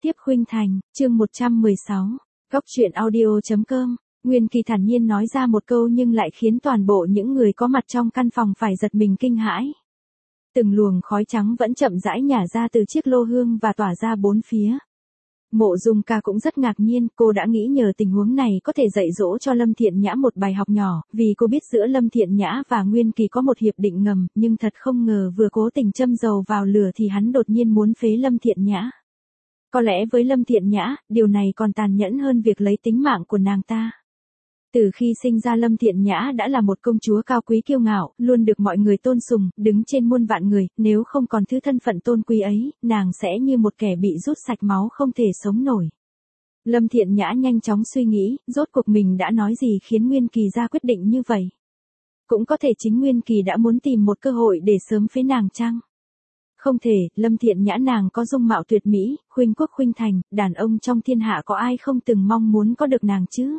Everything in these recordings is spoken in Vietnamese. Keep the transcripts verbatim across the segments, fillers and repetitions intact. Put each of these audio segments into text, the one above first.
tiếp khuynh thành, chương một trăm mười sáu, góc truyện audio.com. Nguyên Kỳ thản nhiên nói ra một câu nhưng lại khiến toàn bộ những người có mặt trong căn phòng phải giật mình kinh hãi. Từng luồng khói trắng vẫn chậm rãi nhả ra từ chiếc lô hương và tỏa ra bốn phía. Mộ Dung Ca cũng rất ngạc nhiên, cô đã nghĩ nhờ tình huống này có thể dạy dỗ cho Lâm Thiện Nhã một bài học nhỏ, vì cô biết giữa Lâm Thiện Nhã và Nguyên Kỳ có một hiệp định ngầm, nhưng thật không ngờ vừa cố tình châm dầu vào lửa thì hắn đột nhiên muốn phế Lâm Thiện Nhã. Có lẽ với Lâm Thiện Nhã, điều này còn tàn nhẫn hơn việc lấy tính mạng của nàng ta. Từ khi sinh ra Lâm Thiện Nhã đã là một công chúa cao quý kiêu ngạo, luôn được mọi người tôn sùng, đứng trên muôn vạn người, nếu không còn thứ thân phận tôn quý ấy, nàng sẽ như một kẻ bị rút sạch máu không thể sống nổi. Lâm Thiện Nhã nhanh chóng suy nghĩ, rốt cuộc mình đã nói gì khiến Nguyên Kỳ ra quyết định như vậy. Cũng có thể chính Nguyên Kỳ đã muốn tìm một cơ hội để sớm phế nàng chăng? Không thể, Lâm Thiện Nhã nàng có dung mạo tuyệt mỹ, khuynh quốc khuynh thành, đàn ông trong thiên hạ có ai không từng mong muốn có được nàng chứ?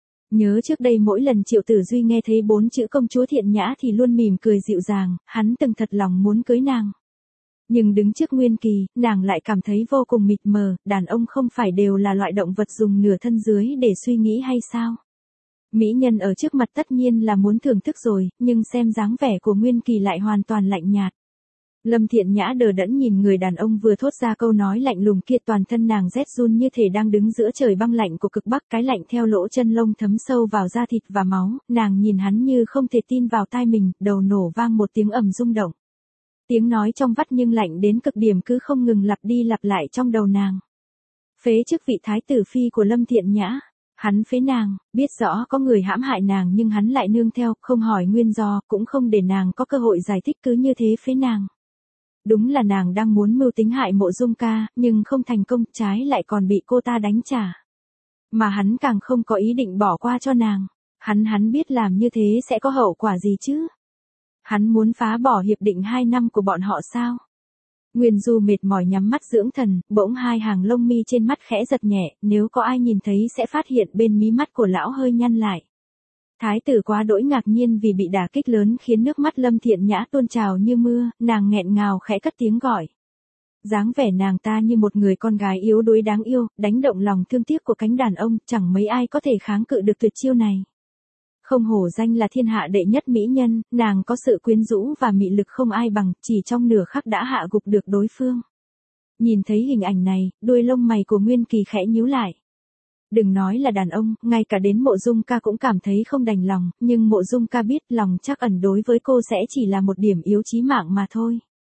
Nhớ trước đây mỗi lần Triệu Tử Duy nghe thấy bốn chữ công chúa Thiện Nhã thì luôn mỉm cười dịu dàng, hắn từng thật lòng muốn cưới nàng. Nhưng đứng trước Nguyên Kỳ, nàng lại cảm thấy vô cùng mịt mờ, đàn ông không phải đều là loại động vật dùng nửa thân dưới để suy nghĩ hay sao? Mỹ nhân ở trước mặt tất nhiên là muốn thưởng thức rồi, nhưng xem dáng vẻ của Nguyên Kỳ lại hoàn toàn lạnh nhạt. Lâm Thiện Nhã đờ đẫn nhìn người đàn ông vừa thốt ra câu nói lạnh lùng kia, toàn thân nàng rét run như thể đang đứng giữa trời băng lạnh của cực bắc, cái lạnh theo lỗ chân lông thấm sâu vào da thịt và máu, nàng nhìn hắn như không thể tin vào tai mình, đầu nổ vang một tiếng ầm rung động. Tiếng nói trong vắt nhưng lạnh đến cực điểm cứ không ngừng lặp đi lặp lại trong đầu nàng. Phế chức vị thái tử phi của Lâm Thiện Nhã. Hắn phế nàng, biết rõ có người hãm hại nàng nhưng hắn lại nương theo, không hỏi nguyên do, cũng không để nàng có cơ hội giải thích, cứ như thế phế nàng. Đúng là nàng đang muốn mưu tính hại Mộ Dung Ca, nhưng không thành công, trái lại còn bị cô ta đánh trả. Mà hắn càng không có ý định bỏ qua cho nàng. Hắn hắn biết làm như thế sẽ có hậu quả gì chứ? Hắn muốn phá bỏ hiệp định hai năm của bọn họ sao? Nguyên Du mệt mỏi nhắm mắt dưỡng thần, bỗng hai hàng lông mi trên mắt khẽ giật nhẹ, nếu có ai nhìn thấy sẽ phát hiện bên mí mắt của lão hơi nhăn lại. Thái tử quá đỗi ngạc nhiên vì bị đả kích lớn khiến nước mắt Lâm Thiện Nhã tuôn trào như mưa, nàng nghẹn ngào khẽ cất tiếng gọi. Dáng vẻ nàng ta như một người con gái yếu đuối đáng yêu, đánh động lòng thương tiếc của cánh đàn ông, chẳng mấy ai có thể kháng cự được tuyệt chiêu này. Không hổ danh là thiên hạ đệ nhất mỹ nhân, nàng có sự quyến rũ và mị lực không ai bằng, chỉ trong nửa khắc đã hạ gục được đối phương. Nhìn thấy hình ảnh này, đuôi lông mày của Nguyên Kỳ khẽ nhíu lại. Đừng nói là đàn ông, ngay cả đến Mộ Dung Ca cũng cảm thấy không đành lòng, nhưng Mộ Dung Ca biết lòng chắc ẩn đối với cô sẽ chỉ là một điểm yếu chí mạng mà thôi.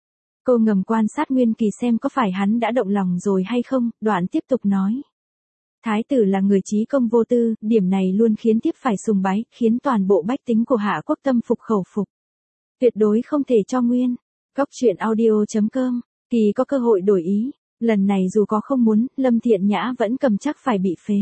Cô ngầm quan sát Nguyên Kỳ xem có phải hắn đã động lòng rồi hay không, đoạn tiếp tục nói. Thái tử là người trí công vô tư, điểm này luôn khiến tiếp phải sùng bái, khiến toàn bộ bách tính của Hạ Quốc tâm phục khẩu phục. Tuyệt đối không thể cho Nguyên. Góc truyện audio.com, Kỳ có cơ hội đổi ý. Lần này dù có không muốn, Lâm Thiện Nhã vẫn cầm chắc phải bị phế.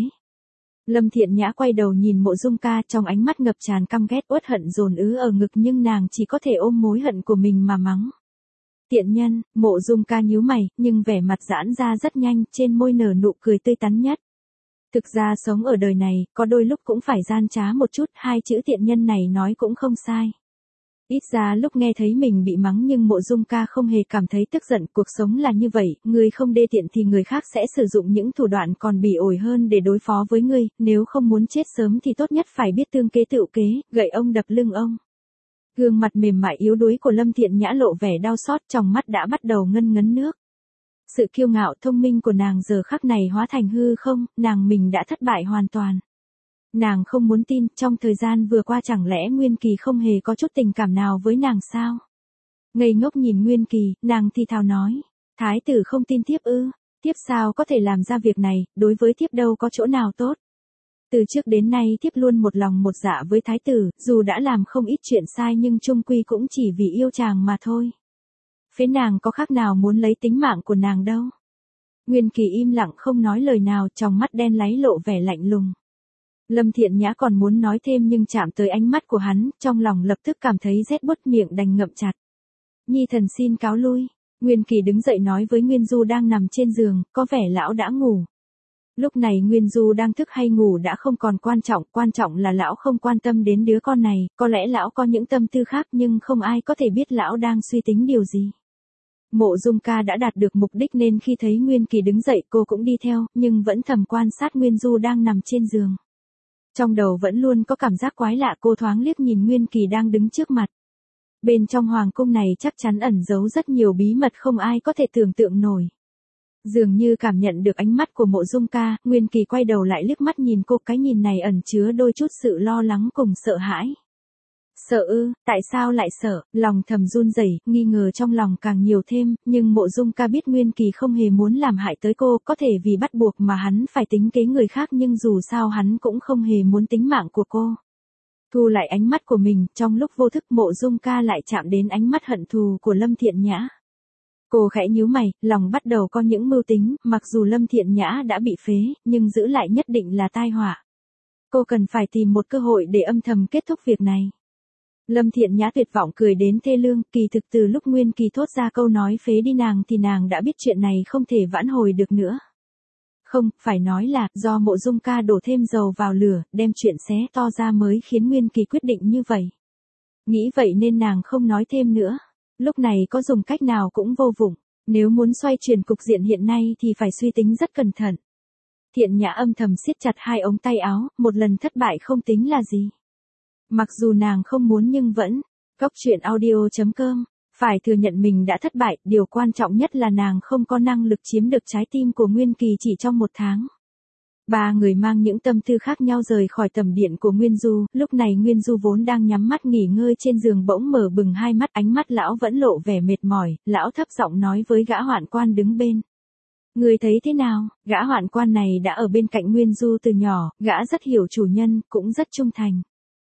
Lâm Thiện Nhã quay đầu nhìn Mộ Dung Ca, trong ánh mắt ngập tràn căm ghét uất hận dồn ứ ở ngực, nhưng nàng chỉ có thể ôm mối hận của mình mà mắng. Tiện nhân. Mộ Dung Ca nhíu mày, nhưng vẻ mặt giãn ra rất nhanh, trên môi nở nụ cười tươi tắn nhất. Thực ra sống ở đời này, có đôi lúc cũng phải gian trá một chút, hai chữ tiện nhân này nói cũng không sai. Ít ra lúc nghe thấy mình bị mắng nhưng Mộ Dung Ca không hề cảm thấy tức giận, cuộc sống là như vậy, người không đê tiện thì người khác sẽ sử dụng những thủ đoạn còn bỉ ổi hơn để đối phó với ngươi, nếu không muốn chết sớm thì tốt nhất phải biết tương kế tựu kế, gậy ông đập lưng ông. Gương mặt mềm mại yếu đuối của Lâm Thiện Nhã lộ vẻ đau xót, trong mắt đã bắt đầu ngân ngấn nước. Sự kiêu ngạo thông minh của nàng giờ khắc này hóa thành hư không, nàng mình đã thất bại hoàn toàn. Nàng không muốn tin, trong thời gian vừa qua chẳng lẽ Nguyên Kỳ không hề có chút tình cảm nào với nàng sao? Ngây ngốc nhìn Nguyên Kỳ, nàng thì thào nói. Thái tử không tin tiếp ư? Tiếp sao có thể làm ra việc này, đối với tiếp đâu có chỗ nào tốt. Từ trước đến nay tiếp luôn một lòng một dạ với thái tử, dù đã làm không ít chuyện sai nhưng chung quy cũng chỉ vì yêu chàng mà thôi. Phế nàng có khác nào muốn lấy tính mạng của nàng đâu. Nguyên Kỳ im lặng không nói lời nào, trong mắt đen láy lộ vẻ lạnh lùng. Lâm Thiện Nhã còn muốn nói thêm nhưng chạm tới ánh mắt của hắn, trong lòng lập tức cảm thấy rét buốt, miệng đành ngậm chặt. Nhi thần xin cáo lui. Nguyên Kỳ đứng dậy nói với Nguyên Du đang nằm trên giường, có vẻ lão đã ngủ. Lúc này Nguyên Du đang thức hay ngủ đã không còn quan trọng, quan trọng là lão không quan tâm đến đứa con này, có lẽ lão có những tâm tư khác nhưng không ai có thể biết lão đang suy tính điều gì. Mộ Dung Ca đã đạt được mục đích nên khi thấy Nguyên Kỳ đứng dậy cô cũng đi theo, nhưng vẫn thầm quan sát Nguyên Du đang nằm trên giường. Trong đầu vẫn luôn có cảm giác quái lạ, cô thoáng liếc nhìn Nguyên Kỳ đang đứng trước mặt. Bên trong hoàng cung này chắc chắn ẩn giấu rất nhiều bí mật không ai có thể tưởng tượng nổi. Dường như cảm nhận được ánh mắt của Mộ Dung Ca, Nguyên Kỳ quay đầu lại liếc mắt nhìn cô, cái nhìn này ẩn chứa đôi chút sự lo lắng cùng sợ hãi. Sợ ư, tại sao lại sợ, lòng thầm run rẩy, nghi ngờ trong lòng càng nhiều thêm, nhưng Mộ Dung Ca biết Nguyên Kỳ không hề muốn làm hại tới cô, có thể vì bắt buộc mà hắn phải tính kế người khác nhưng dù sao hắn cũng không hề muốn tính mạng của cô. Thu lại ánh mắt của mình, trong lúc vô thức Mộ Dung Ca lại chạm đến ánh mắt hận thù của Lâm Thiện Nhã. Cô khẽ nhíu mày, lòng bắt đầu có những mưu tính, mặc dù Lâm Thiện Nhã đã bị phế, nhưng giữ lại nhất định là tai họa. Cô cần phải tìm một cơ hội để âm thầm kết thúc việc này. Lâm Thiện Nhã tuyệt vọng cười đến thê lương, kỳ thực từ lúc Nguyên Kỳ thốt ra câu nói phế đi nàng thì nàng đã biết chuyện này không thể vãn hồi được nữa. Không, phải nói là, do Mộ Dung Ca đổ thêm dầu vào lửa, đem chuyện xé to ra mới khiến Nguyên Kỳ quyết định như vậy. Nghĩ vậy nên nàng không nói thêm nữa. Lúc này có dùng cách nào cũng vô dụng, nếu muốn xoay chuyển cục diện hiện nay thì phải suy tính rất cẩn thận. Thiện Nhã âm thầm siết chặt hai ống tay áo, một lần thất bại không tính là gì. Mặc dù nàng không muốn nhưng vẫn, Cóc truyện audio chấm com, phải thừa nhận mình đã thất bại, điều quan trọng nhất là nàng không có năng lực chiếm được trái tim của Nguyên Kỳ chỉ trong một tháng. Ba người mang những tâm tư khác nhau rời khỏi tầm điện của Nguyên Du, lúc này Nguyên Du vốn đang nhắm mắt nghỉ ngơi trên giường bỗng mở bừng hai mắt, ánh mắt lão vẫn lộ vẻ mệt mỏi, lão thấp giọng nói với gã hoạn quan đứng bên. Người thấy thế nào, gã hoạn quan này đã ở bên cạnh Nguyên Du từ nhỏ, gã rất hiểu chủ nhân, cũng rất trung thành.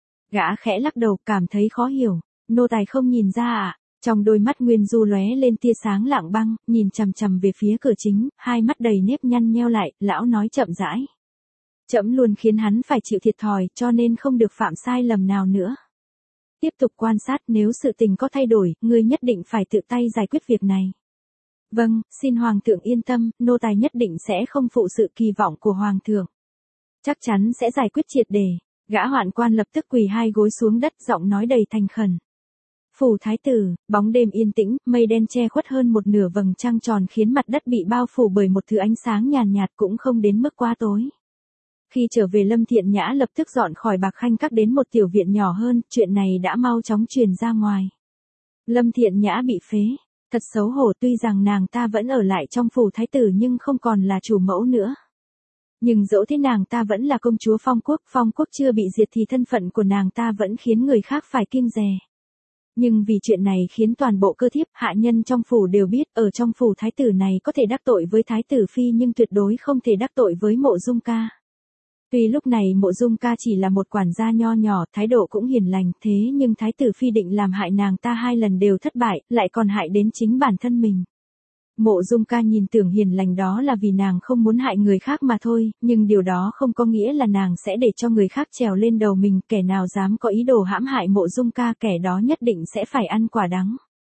Gã khẽ lắc đầu cảm thấy khó hiểu, nô tài không nhìn ra à, trong đôi mắt Nguyên Du lóe lên tia sáng lạng băng, nhìn chằm chằm về phía cửa chính, hai mắt đầy nếp nhăn nheo lại, lão nói chậm rãi. Trẫm luôn khiến hắn phải chịu thiệt thòi cho nên không được phạm sai lầm nào nữa. Tiếp tục quan sát nếu sự tình có thay đổi, ngươi nhất định phải tự tay giải quyết việc này. Vâng, xin Hoàng thượng yên tâm, nô tài nhất định sẽ không phụ sự kỳ vọng của Hoàng thượng. Chắc chắn sẽ giải quyết triệt để. Gã hoạn quan lập tức quỳ hai gối xuống đất, giọng nói đầy thành khẩn. Phủ thái tử, bóng đêm yên tĩnh, mây đen che khuất hơn một nửa vầng trăng tròn khiến mặt đất bị bao phủ bởi một thứ ánh sáng nhàn nhạt cũng không đến mức quá tối. Khi trở về Lâm Thiện Nhã lập tức dọn khỏi Bạc Khanh Các đến một tiểu viện nhỏ hơn, chuyện này đã mau chóng truyền ra ngoài. Lâm Thiện Nhã bị phế, thật xấu hổ, tuy rằng nàng ta vẫn ở lại trong phủ thái tử nhưng không còn là chủ mẫu nữa. Nhưng dẫu thế nàng ta vẫn là công chúa Phong Quốc, Phong Quốc chưa bị diệt thì thân phận của nàng ta vẫn khiến người khác phải kiêng dè. Nhưng vì chuyện này khiến toàn bộ cơ thiếp hạ nhân trong phủ đều biết, ở trong phủ thái tử này có thể đắc tội với thái tử phi nhưng tuyệt đối không thể đắc tội với Mộ Dung Ca. Tuy lúc này Mộ Dung Ca chỉ là một quản gia nho nhỏ, thái độ cũng hiền lành, thế nhưng thái tử phi định làm hại nàng ta hai lần đều thất bại, lại còn hại đến chính bản thân mình. Mộ Dung Ca nhìn tưởng hiền lành đó là vì nàng không muốn hại người khác mà thôi, nhưng điều đó không có nghĩa là nàng sẽ để cho người khác trèo lên đầu mình, kẻ nào dám có ý đồ hãm hại Mộ Dung Ca kẻ đó nhất định sẽ phải ăn quả đắng.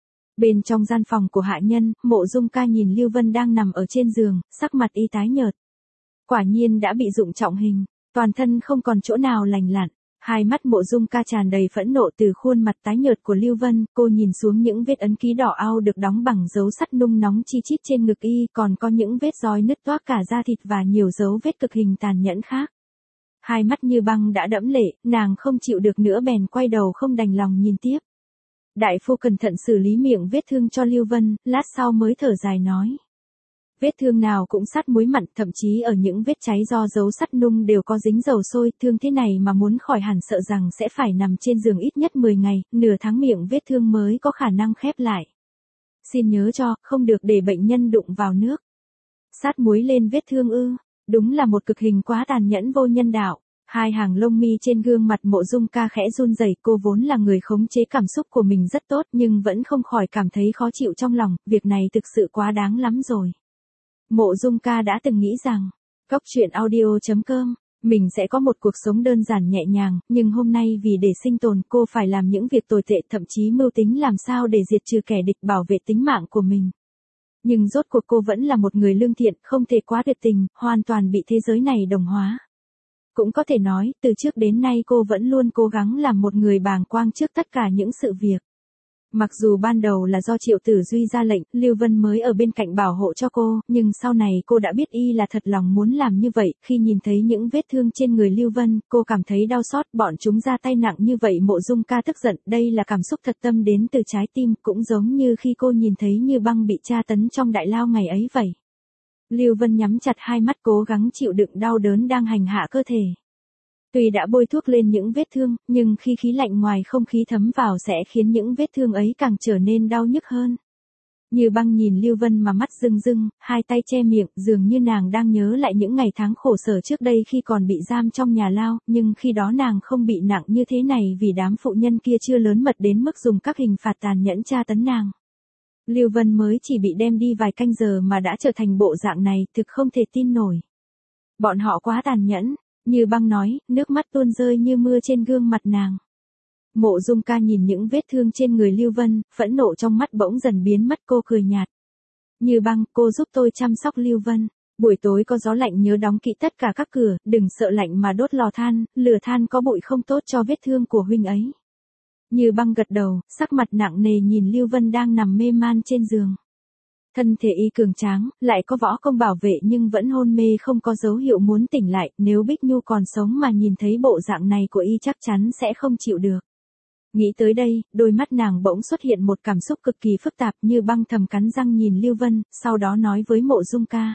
Bên trong gian phòng của hạ nhân, Mộ Dung Ca nhìn Lưu Vân đang nằm ở trên giường, sắc mặt y tái nhợt. Quả nhiên đã bị dụng trọng hình, toàn thân không còn chỗ nào lành lặn. Hai mắt Mộ Dung Ca tràn đầy phẫn nộ từ khuôn mặt tái nhợt của Lưu Vân, cô nhìn xuống những vết ấn ký đỏ ao được đóng bằng dấu sắt nung nóng chi chít trên ngực y, còn có những vết roi nứt toác cả da thịt và nhiều dấu vết cực hình tàn nhẫn khác. Hai mắt như băng đã đẫm lệ, nàng không chịu được nữa bèn quay đầu không đành lòng nhìn tiếp. Đại phu cẩn thận xử lý miệng vết thương cho Lưu Vân, lát sau mới thở dài nói. Vết thương nào cũng sắt muối mặn, thậm chí ở những vết cháy do dấu sắt nung đều có dính dầu sôi, thương thế này mà muốn khỏi hẳn sợ rằng sẽ phải nằm trên giường ít nhất mười ngày, nửa tháng miệng vết thương mới có khả năng khép lại. Xin nhớ cho, không được để bệnh nhân đụng vào nước. Sát muối lên vết thương ư, đúng là một cực hình quá tàn nhẫn vô nhân đạo. Hai hàng lông mi trên gương mặt Mộ Dung Ca khẽ run rẩy, cô vốn là người khống chế cảm xúc của mình rất tốt nhưng vẫn không khỏi cảm thấy khó chịu trong lòng, việc này thực sự quá đáng lắm rồi. Mộ Dung Ca đã từng nghĩ rằng, Cóc truyện audio chấm com, mình sẽ có một cuộc sống đơn giản nhẹ nhàng, nhưng hôm nay vì để sinh tồn cô phải làm những việc tồi tệ, thậm chí mưu tính làm sao để diệt trừ kẻ địch bảo vệ tính mạng của mình. Nhưng rốt cuộc cô vẫn là một người lương thiện, không thể quá tuyệt tình, hoàn toàn bị thế giới này đồng hóa. Cũng có thể nói, từ trước đến nay cô vẫn luôn cố gắng làm một người bàng quang trước tất cả những sự việc. Mặc dù ban đầu là do Triệu Tử Duy ra lệnh, Lưu Vân mới ở bên cạnh bảo hộ cho cô, nhưng sau này cô đã biết y là thật lòng muốn làm như vậy, khi nhìn thấy những vết thương trên người Lưu Vân, cô cảm thấy đau xót, bọn chúng ra tay nặng như vậy Mộ Dung Ca tức giận, đây là cảm xúc thật tâm đến từ trái tim, cũng giống như khi cô nhìn thấy Như Băng bị tra tấn trong đại lao ngày ấy vậy. Lưu Vân nhắm chặt hai mắt cố gắng chịu đựng đau đớn đang hành hạ cơ thể. Tuy đã bôi thuốc lên những vết thương, nhưng khi khí lạnh ngoài không khí thấm vào sẽ khiến những vết thương ấy càng trở nên đau nhức hơn. Như Băng nhìn Lưu Vân mà mắt rưng rưng, hai tay che miệng, dường như nàng đang nhớ lại những ngày tháng khổ sở trước đây khi còn bị giam trong nhà lao, nhưng khi đó nàng không bị nặng như thế này vì đám phụ nhân kia chưa lớn mật đến mức dùng các hình phạt tàn nhẫn tra tấn nàng. Lưu Vân mới chỉ bị đem đi vài canh giờ mà đã trở thành bộ dạng này, thực không thể tin nổi. Bọn họ quá tàn nhẫn. Như Băng nói, nước mắt tuôn rơi như mưa trên gương mặt nàng. Mộ Dung Ca nhìn những vết thương trên người Lưu Vân, phẫn nộ trong mắt bỗng dần biến mất, cô cười nhạt. Như Băng, cô giúp tôi chăm sóc Lưu Vân. Buổi tối có gió lạnh nhớ đóng kỹ tất cả các cửa, đừng sợ lạnh mà đốt lò than, lửa than có bụi không tốt cho vết thương của huynh ấy. Như Băng gật đầu, sắc mặt nặng nề nhìn Lưu Vân đang nằm mê man trên giường. Thân thể y cường tráng, lại có võ công bảo vệ nhưng vẫn hôn mê không có dấu hiệu muốn tỉnh lại, nếu Bích Nhu còn sống mà nhìn thấy bộ dạng này của y chắc chắn sẽ không chịu được. Nghĩ tới đây, đôi mắt nàng bỗng xuất hiện một cảm xúc cực kỳ phức tạp, Như Băng thầm cắn răng nhìn Lưu Vân, sau đó nói với Mộ Dung Ca.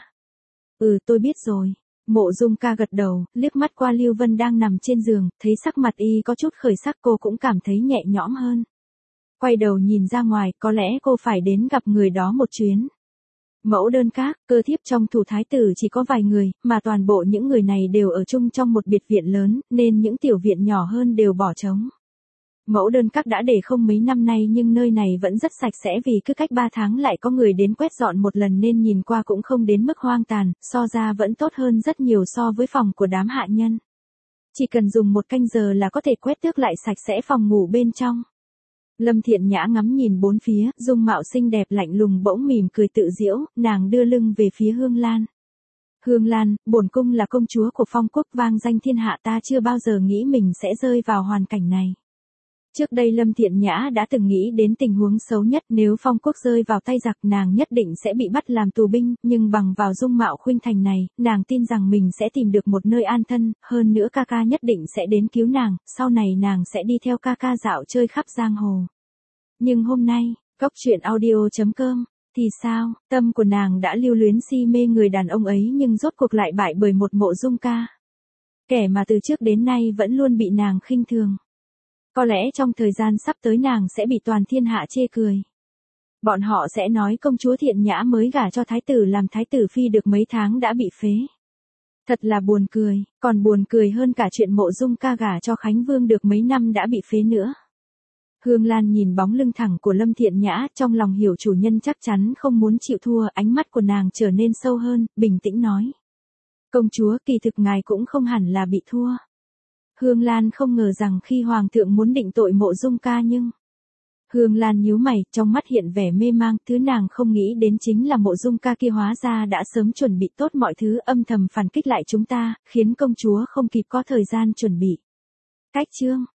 Ừ, tôi biết rồi. Mộ Dung Ca gật đầu, liếc mắt qua Lưu Vân đang nằm trên giường, thấy sắc mặt y có chút khởi sắc, cô cũng cảm thấy nhẹ nhõm hơn. Quay đầu nhìn ra ngoài, có lẽ cô phải đến gặp người đó một chuyến. Mẫu đơn các, cơ thiếp trong thủ thái tử chỉ có vài người, mà toàn bộ những người này đều ở chung trong một biệt viện lớn, nên những tiểu viện nhỏ hơn đều bỏ trống. Mẫu đơn các đã để không mấy năm nay nhưng nơi này vẫn rất sạch sẽ vì cứ cách ba tháng lại có người đến quét dọn một lần nên nhìn qua cũng không đến mức hoang tàn, so ra vẫn tốt hơn rất nhiều so với phòng của đám hạ nhân. Chỉ cần dùng một canh giờ là có thể quét tước lại sạch sẽ phòng ngủ bên trong. Lâm Thiện Nhã ngắm nhìn bốn phía, dung mạo xinh đẹp lạnh lùng bỗng mỉm cười tự giễu, nàng đưa lưng về phía Hương Lan. Hương Lan, bổn cung là công chúa của Phong quốc vang danh thiên hạ, ta chưa bao giờ nghĩ mình sẽ rơi vào hoàn cảnh này. Trước đây Lâm Thiện Nhã đã từng nghĩ đến tình huống xấu nhất, nếu Phong quốc rơi vào tay giặc nàng nhất định sẽ bị bắt làm tù binh, nhưng bằng vào dung mạo khuynh thành này, nàng tin rằng mình sẽ tìm được một nơi an thân, hơn nữa ca ca nhất định sẽ đến cứu nàng, sau này nàng sẽ đi theo ca ca dạo chơi khắp giang hồ. Nhưng hôm nay, Cốc Truyện Audio chấm com, thì sao, tâm của nàng đã lưu luyến si mê người đàn ông ấy nhưng rốt cuộc lại bại bởi một Mộ Dung Ca. Kẻ mà từ trước đến nay vẫn luôn bị nàng khinh thường. Có lẽ trong thời gian sắp tới nàng sẽ bị toàn thiên hạ chê cười. Bọn họ sẽ nói công chúa Thiện Nhã mới gả cho thái tử làm thái tử phi được mấy tháng đã bị phế. Thật là buồn cười, còn buồn cười hơn cả chuyện Mộ Dung Ca gả cho Khánh Vương được mấy năm đã bị phế nữa. Hương Lan nhìn bóng lưng thẳng của Lâm Thiện Nhã, trong lòng hiểu chủ nhân chắc chắn không muốn chịu thua, ánh mắt của nàng trở nên sâu hơn, bình tĩnh nói. Công chúa, kỳ thực ngài cũng không hẳn là bị thua. Hương Lan không ngờ rằng khi Hoàng thượng muốn định tội Mộ Dung Ca nhưng... Hương Lan nhíu mày, trong mắt hiện vẻ mê mang, thứ nàng không nghĩ đến chính là Mộ Dung Ca kia hóa ra đã sớm chuẩn bị tốt mọi thứ, âm thầm phản kích lại chúng ta, khiến công chúa không kịp có thời gian chuẩn bị. Cách chương